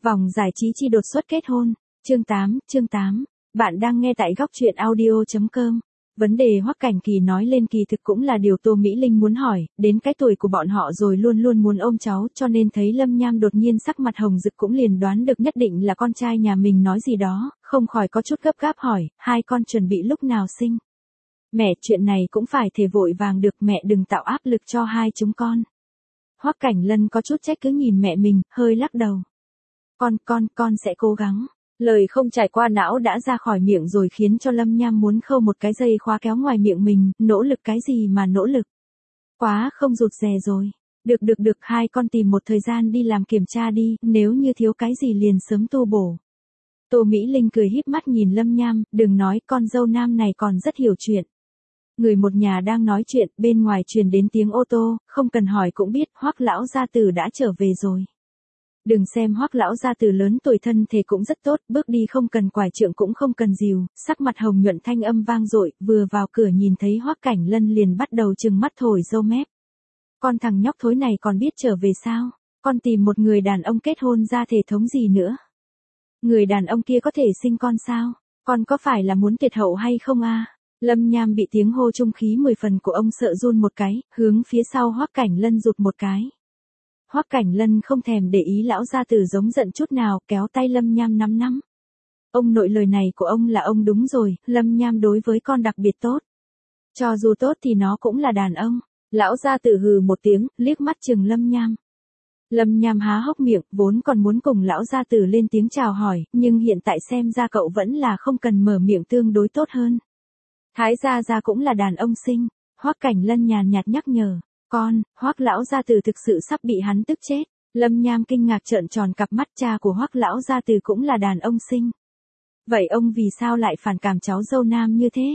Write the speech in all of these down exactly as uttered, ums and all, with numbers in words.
Vòng giải trí chi đột xuất kết hôn. Chương tám, chương tám. Bạn đang nghe tại góc truyện audio chấm com. Vấn đề Hoắc Cảnh Kỳ nói lên kỳ thực cũng là điều Tô Mỹ Linh muốn hỏi, đến cái tuổi của bọn họ rồi luôn luôn muốn ôm cháu, cho nên thấy Lâm Nham đột nhiên sắc mặt hồng rực cũng liền đoán được nhất định là con trai nhà mình nói gì đó, không khỏi có chút gấp gáp hỏi, hai con chuẩn bị lúc nào sinh? Mẹ, chuyện này cũng phải thể vội vàng được, mẹ đừng tạo áp lực cho hai chúng con. Hoắc Cảnh Lân có chút trách cứ nhìn mẹ mình, hơi lắc đầu. Con, con, con sẽ cố gắng. Lời không trải qua não đã ra khỏi miệng rồi khiến cho Lâm Nham muốn khâu một cái dây khóa kéo ngoài miệng mình, nỗ lực cái gì mà nỗ lực. Quá không rụt rè rồi. Được được được, hai con tìm một thời gian đi làm kiểm tra đi, nếu như thiếu cái gì liền sớm tu bổ. Tô Mỹ Linh cười híp mắt nhìn Lâm Nham, đừng nói, con dâu nam này còn rất hiểu chuyện. Người một nhà đang nói chuyện, bên ngoài truyền đến tiếng ô tô, không cần hỏi cũng biết, Hoắc lão gia tử đã trở về rồi. Đừng xem Hoắc lão gia tử lớn tuổi, thân thể cũng rất tốt, bước đi không cần quải trượng cũng không cần dìu, sắc mặt hồng nhuận, thanh âm vang dội, vừa vào cửa nhìn thấy Hoắc Cảnh Lân liền bắt đầu trừng mắt thổi râu mép. Con thằng nhóc thối này còn biết trở về sao? Con tìm một người đàn ông kết hôn ra thể thống gì nữa? Người đàn ông kia có thể sinh con sao? Con có phải là muốn tuyệt hậu hay không a? Lâm Nham bị tiếng hô trung khí mười phần của ông sợ run một cái, hướng phía sau Hoắc Cảnh Lân rụt một cái. Hoắc Cảnh Lân không thèm để ý lão gia tử giống giận chút nào, kéo tay Lâm Nham nắm nắm. Ông nội, lời này của ông là ông đúng rồi, Lâm Nham đối với con đặc biệt tốt. Cho dù tốt thì nó cũng là đàn ông. Lão gia tử hừ một tiếng, liếc mắt chừng Lâm Nham. Lâm Nham há hốc miệng, vốn còn muốn cùng lão gia tử lên tiếng chào hỏi, nhưng hiện tại xem ra cậu vẫn là không cần mở miệng tương đối tốt hơn. Thái gia gia cũng là đàn ông sinh. Hoắc Cảnh Lân nhàn nhạt nhắc nhở. Con, Hoắc lão gia tử thực sự sắp bị hắn tức chết. Lâm Nham kinh ngạc trợn tròn cặp mắt, cha của Hoắc lão gia tử cũng là đàn ông sinh. Vậy ông vì sao lại phản cảm cháu dâu nam như thế?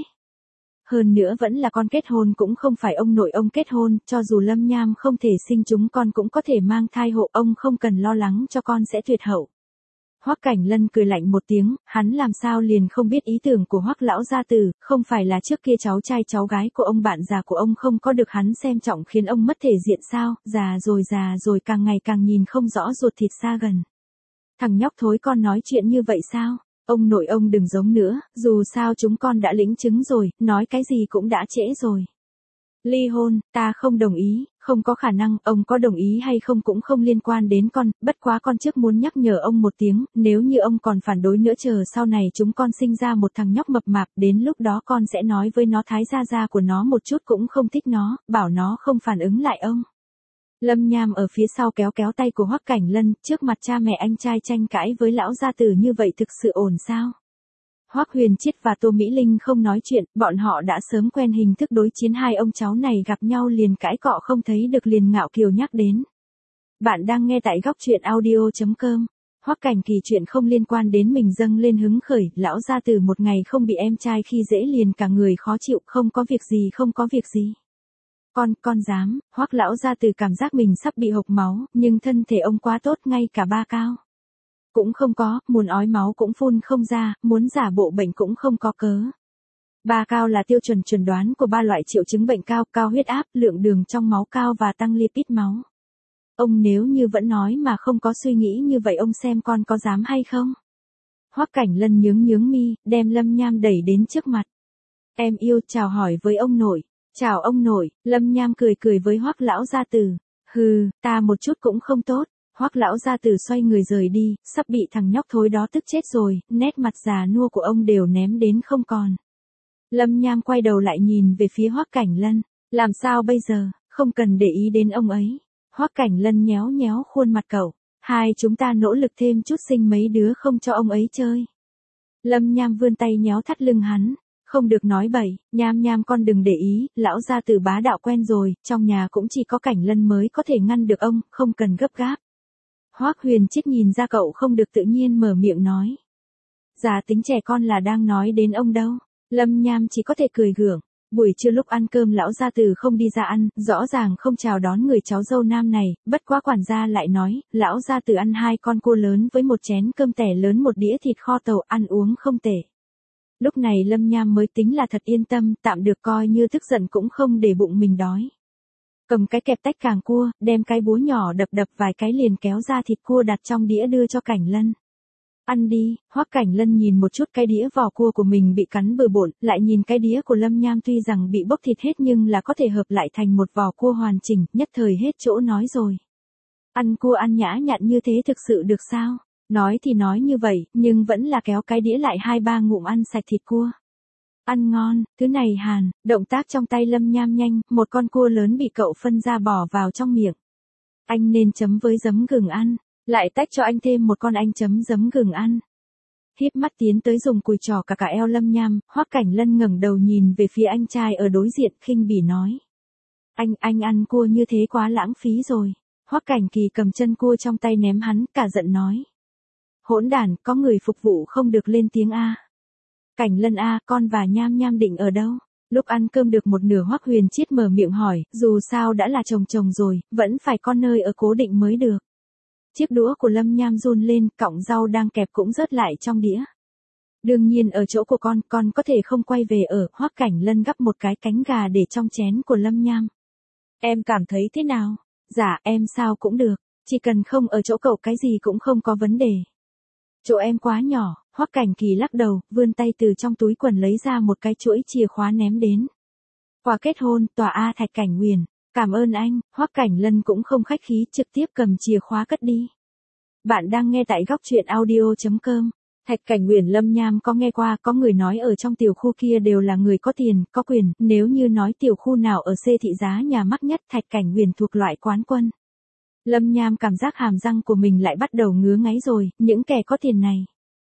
Hơn nữa vẫn là con kết hôn, cũng không phải ông nội ông kết hôn, cho dù Lâm Nham không thể sinh chúng con cũng có thể mang thai hộ, ông không cần lo lắng cho con sẽ tuyệt hậu. Hoắc Cảnh Lân cười lạnh một tiếng, hắn làm sao liền không biết ý tưởng của Hoắc lão gia tử, không phải là trước kia cháu trai cháu gái của ông, bạn già của ông không có được hắn xem trọng khiến ông mất thể diện sao, già rồi già rồi càng ngày càng nhìn không rõ ruột thịt xa gần. Thằng nhóc thối con nói chuyện như vậy sao? Ông nội ông đừng giống nữa, dù sao chúng con đã lĩnh chứng rồi, nói cái gì cũng đã trễ rồi. Ly hôn, ta không đồng ý, không có khả năng, ông có đồng ý hay không cũng không liên quan đến con, bất quá con trước muốn nhắc nhở ông một tiếng, nếu như ông còn phản đối nữa chờ sau này chúng con sinh ra một thằng nhóc mập mạp, đến lúc đó con sẽ nói với nó thái gia gia của nó một chút cũng không thích nó, bảo nó không phản ứng lại ông. Lâm Nham ở phía sau kéo kéo tay của Hoắc Cảnh Lân, trước mặt cha mẹ anh trai tranh cãi với lão gia tử như vậy thực sự ổn sao? Hoắc Huyền Triết và Tô Mỹ Linh không nói chuyện, bọn họ đã sớm quen hình thức đối chiến, hai ông cháu này gặp nhau liền cãi cọ không thấy được liền ngạo kiều nhắc đến. Bạn đang nghe tại góc truyện audio chấm com. Hoắc Cảnh Kỳ chuyện không liên quan đến mình dâng lên hứng khởi, lão gia tử một ngày không bị em trai khi dễ liền cả người khó chịu, không có việc gì không có việc gì. Con, con dám, Hoắc lão gia tử cảm giác mình sắp bị hộc máu, nhưng thân thể ông quá tốt, ngay cả ba cao cũng không có, muốn ói máu cũng phun không ra, muốn giả bộ bệnh cũng không có cớ. Ba cao là tiêu chuẩn chuẩn đoán của ba loại triệu chứng bệnh cao, cao huyết áp, lượng đường trong máu cao và tăng lipid máu. Ông nếu như vẫn nói mà không có suy nghĩ như vậy, ông xem con có dám hay không? Hoắc Cảnh Lân nhướng nhướng mi, đem Lâm Nham đẩy đến trước mặt. Em yêu, chào hỏi với ông nội. Chào ông nội. Lâm Nham cười cười với Hoắc lão gia tử. Hừ, ta một chút cũng không tốt. Hoắc lão gia tử xoay người rời đi, sắp bị thằng nhóc thối đó tức chết rồi, nét mặt già nua của ông đều ném đến không còn. Lâm Nham quay đầu lại nhìn về phía Hoắc Cảnh Lân, làm sao bây giờ, không cần để ý đến ông ấy. Hoắc Cảnh Lân nhéo nhéo khuôn mặt cậu, hai chúng ta nỗ lực thêm chút sinh mấy đứa không cho ông ấy chơi. Lâm Nham vươn tay nhéo thắt lưng hắn. Không được nói bậy, Nham Nham con đừng để ý, lão gia tử bá đạo quen rồi, trong nhà cũng chỉ có Cảnh Lân mới có thể ngăn được ông, không cần gấp gáp. Hoắc Huyền Triết nhìn ra cậu không được tự nhiên mở miệng nói. Già tính trẻ con là đang nói đến ông đâu. Lâm Nham chỉ có thể cười gượng. Buổi trưa lúc ăn cơm lão gia tử không đi ra ăn, rõ ràng không chào đón người cháu dâu nam này, bất quá quản gia lại nói, lão gia tử ăn hai con cua lớn với một chén cơm tẻ lớn, một đĩa thịt kho tàu, ăn uống không tệ. Lúc này Lâm Nham mới tính là thật yên tâm, tạm được coi như tức giận cũng không để bụng mình đói. Cầm cái kẹp tách càng cua, đem cái búa nhỏ đập đập vài cái liền kéo ra thịt cua đặt trong đĩa đưa cho Cảnh Lân. Ăn đi. Hoắc Cảnh Lân nhìn một chút cái đĩa vỏ cua của mình bị cắn bừa bộn, lại nhìn cái đĩa của Lâm Nham tuy rằng bị bốc thịt hết nhưng là có thể hợp lại thành một vỏ cua hoàn chỉnh, nhất thời hết chỗ nói rồi. Ăn cua ăn nhã nhặn như thế thực sự được sao? Nói thì nói như vậy, nhưng vẫn là kéo cái đĩa lại hai ba ngụm ăn sạch thịt cua. Ăn ngon, thứ này hàn, động tác trong tay Lâm Nham nhanh, một con cua lớn bị cậu phân ra bỏ vào trong miệng. Anh nên chấm với giấm gừng ăn, lại tách cho anh thêm một con anh chấm giấm gừng ăn. Híp mắt tiến tới dùng cùi trò cả cả eo Lâm Nham, Hoắc Cảnh Lân ngẩng đầu nhìn về phía anh trai ở đối diện khinh bỉ nói. Anh, anh ăn cua như thế quá lãng phí rồi. Hoắc Cảnh Kỳ cầm chân cua trong tay ném hắn, cả giận nói. Hỗn đản, có người phục vụ không được lên tiếng a. Cảnh Lân a, con và Nham Nham định ở đâu? Lúc ăn cơm được một nửa Hoắc Huyền Chiết mở miệng hỏi, dù sao đã là chồng chồng rồi, vẫn phải có nơi ở cố định mới được. Chiếc đũa của Lâm Nham run lên, cọng rau đang kẹp cũng rớt lại trong đĩa. Đương nhiên ở chỗ của con, con có thể không quay về ở, Hoắc Cảnh Lân gắp một cái cánh gà để trong chén của Lâm Nham. Em cảm thấy thế nào? Dạ, em sao cũng được, chỉ cần không ở chỗ cậu cái gì cũng không có vấn đề. Chỗ em quá nhỏ, Hoắc Cảnh Kỳ lắc đầu, vươn tay từ trong túi quần lấy ra một cái chuỗi chìa khóa ném đến. Quà kết hôn, tòa A Thạch Cảnh Huyền. Cảm ơn anh, Hoắc Cảnh Lân cũng không khách khí, trực tiếp cầm chìa khóa cất đi. Bạn đang nghe tại góc truyện audio chấm com. Thạch Cảnh Huyền Lâm Nham có nghe qua, có người nói ở trong tiểu khu kia đều là người có tiền, có quyền, nếu như nói tiểu khu nào ở C thị giá nhà mắc nhất, Thạch Cảnh Huyền thuộc loại quán quân. Lâm Nham cảm giác hàm răng của mình lại bắt đầu ngứa ngáy rồi, những kẻ có tiền này.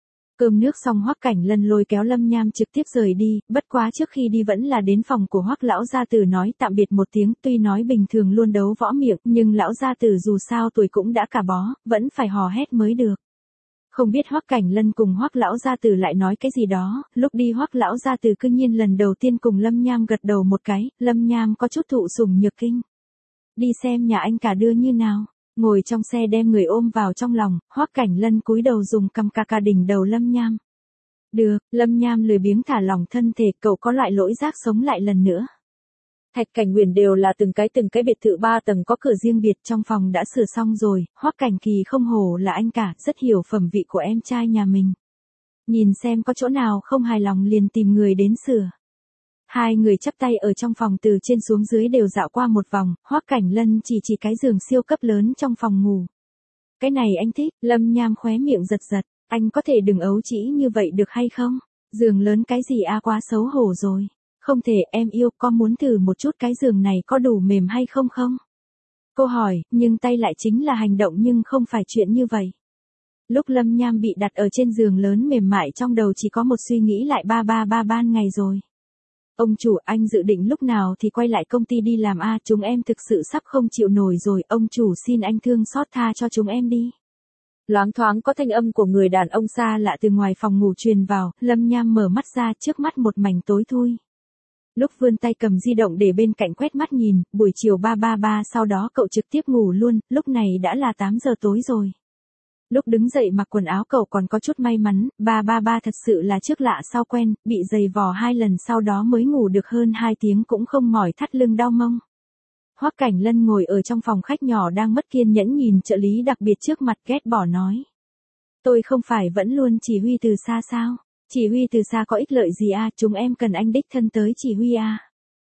Cơm nước xong Hoắc Cảnh Lân lôi kéo Lâm Nham trực tiếp rời đi, bất quá trước khi đi vẫn là đến phòng của Hoắc lão gia tử nói tạm biệt một tiếng, tuy nói bình thường luôn đấu võ miệng, nhưng lão gia tử dù sao tuổi cũng đã cả bó, vẫn phải hò hét mới được. Không biết Hoắc Cảnh Lân cùng Hoắc lão gia tử lại nói cái gì đó, lúc đi Hoắc lão gia tử cư nhiên lần đầu tiên cùng Lâm Nham gật đầu một cái, Lâm Nham có chút thụ sủng nhược kinh. Đi xem nhà anh cả đưa như nào. Ngồi trong xe đem người ôm vào trong lòng, Hoắc Cảnh Lân cúi đầu dùng cằm cà cà đỉnh đầu Lâm Nham. Được, Lâm Nham lười biếng thả lỏng thân thể, cậu có loại lỗi giác sống lại lần nữa. Thạch Cảnh Huyền đều là từng cái từng cái biệt thự ba tầng có cửa riêng biệt, trong phòng đã sửa xong rồi, Hoắc Cảnh Kỳ không hổ là anh cả, rất hiểu phẩm vị của em trai nhà mình. Nhìn xem có chỗ nào không hài lòng liền tìm người đến sửa. Hai người chắp tay ở trong phòng từ trên xuống dưới đều dạo qua một vòng, Hoắc Cảnh Lân chỉ chỉ cái giường siêu cấp lớn trong phòng ngủ. Cái này anh thích, Lâm Nham khóe miệng giật giật, anh có thể đừng ấu trĩ như vậy được hay không? Giường lớn cái gì a, quá xấu hổ rồi. Không thể, em yêu, con muốn thử một chút cái giường này có đủ mềm hay không không? Cô hỏi, nhưng tay lại chính là hành động nhưng không phải chuyện như vậy. Lúc Lâm Nham bị đặt ở trên giường lớn mềm mại trong đầu chỉ có một suy nghĩ lại ba ba ba ban ngày rồi. Ông chủ, anh dự định lúc nào thì quay lại công ty đi làm a, chúng em thực sự sắp không chịu nổi rồi, ông chủ xin anh thương xót tha cho chúng em đi. Loáng thoáng có thanh âm của người đàn ông xa lạ từ ngoài phòng ngủ truyền vào, Lâm Nham mở mắt ra, trước mắt một mảnh tối thui. Lúc vươn tay cầm di động để bên cạnh quét mắt nhìn, buổi chiều ba ba ba sau đó cậu trực tiếp ngủ luôn, lúc này đã là tám giờ tối rồi. Lúc đứng dậy mặc quần áo cậu còn có chút may mắn, ba ba ba thật sự là trước lạ sau quen, bị giày vò hai lần sau đó mới ngủ được hơn hai tiếng cũng không mỏi thắt lưng đau mông. Hoắc Cảnh Lân ngồi ở trong phòng khách nhỏ đang mất kiên nhẫn nhìn trợ lý đặc biệt trước mặt ghét bỏ nói. Tôi không phải vẫn luôn chỉ huy từ xa sao? Chỉ huy từ xa có ích lợi gì a, chúng em cần anh đích thân tới chỉ huy a.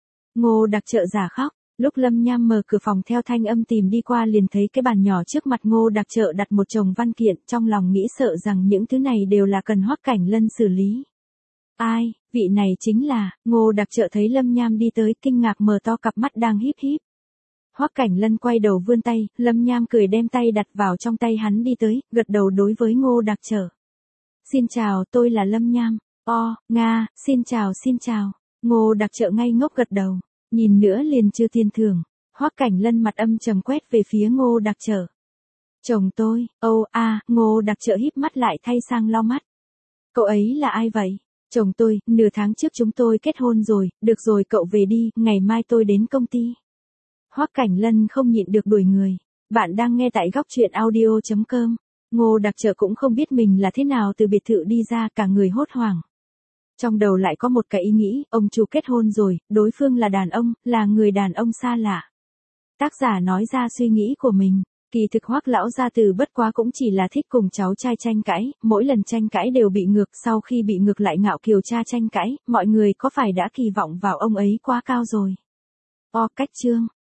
Ngô Đặc Trợ giả khóc. Lúc Lâm Nham mở cửa phòng theo thanh âm tìm đi qua liền thấy cái bàn nhỏ trước mặt Ngô Đặc Trợ đặt một chồng văn kiện, trong lòng nghĩ sợ rằng những thứ này đều là cần Hoắc Cảnh Lân xử lý. Ai, vị này chính là, Ngô Đặc Trợ thấy Lâm Nham đi tới, kinh ngạc mở to cặp mắt đang híp híp. Hoắc Cảnh Lân quay đầu vươn tay, Lâm Nham cười đem tay đặt vào trong tay hắn đi tới, gật đầu đối với Ngô Đặc Trợ. Xin chào, tôi là Lâm Nham. O, Nga, xin chào xin chào. Ngô Đặc Trợ ngây ngốc gật đầu. Nhìn nữa liền chưa tiền thưởng. Hoắc Cảnh Lân mặt âm trầm quét về phía Ngô Đặc Trợ. Chồng tôi, âu a, Ngô Đặc Trợ híp mắt lại thay sang lau mắt. Cậu ấy là ai vậy? Chồng tôi, nửa tháng trước chúng tôi kết hôn rồi, được rồi cậu về đi, ngày mai tôi đến công ty. Hoắc Cảnh Lân không nhịn được đuổi người. Bạn đang nghe tại góc truyện audio chấm com. Ngô Đặc Trợ cũng không biết mình là thế nào từ biệt thự đi ra, cả người hốt hoảng. Trong đầu lại có một cái ý nghĩ, ông chủ kết hôn rồi, đối phương là đàn ông, là người đàn ông xa lạ. Tác giả nói ra suy nghĩ của mình. Kỳ thực Hoắc lão gia tử bất quá cũng chỉ là thích cùng cháu trai tranh cãi, mỗi lần tranh cãi đều bị ngược, sau khi bị ngược lại ngạo kiều cha tranh cãi, mọi người có phải đã kỳ vọng vào ông ấy quá cao rồi. O cách chương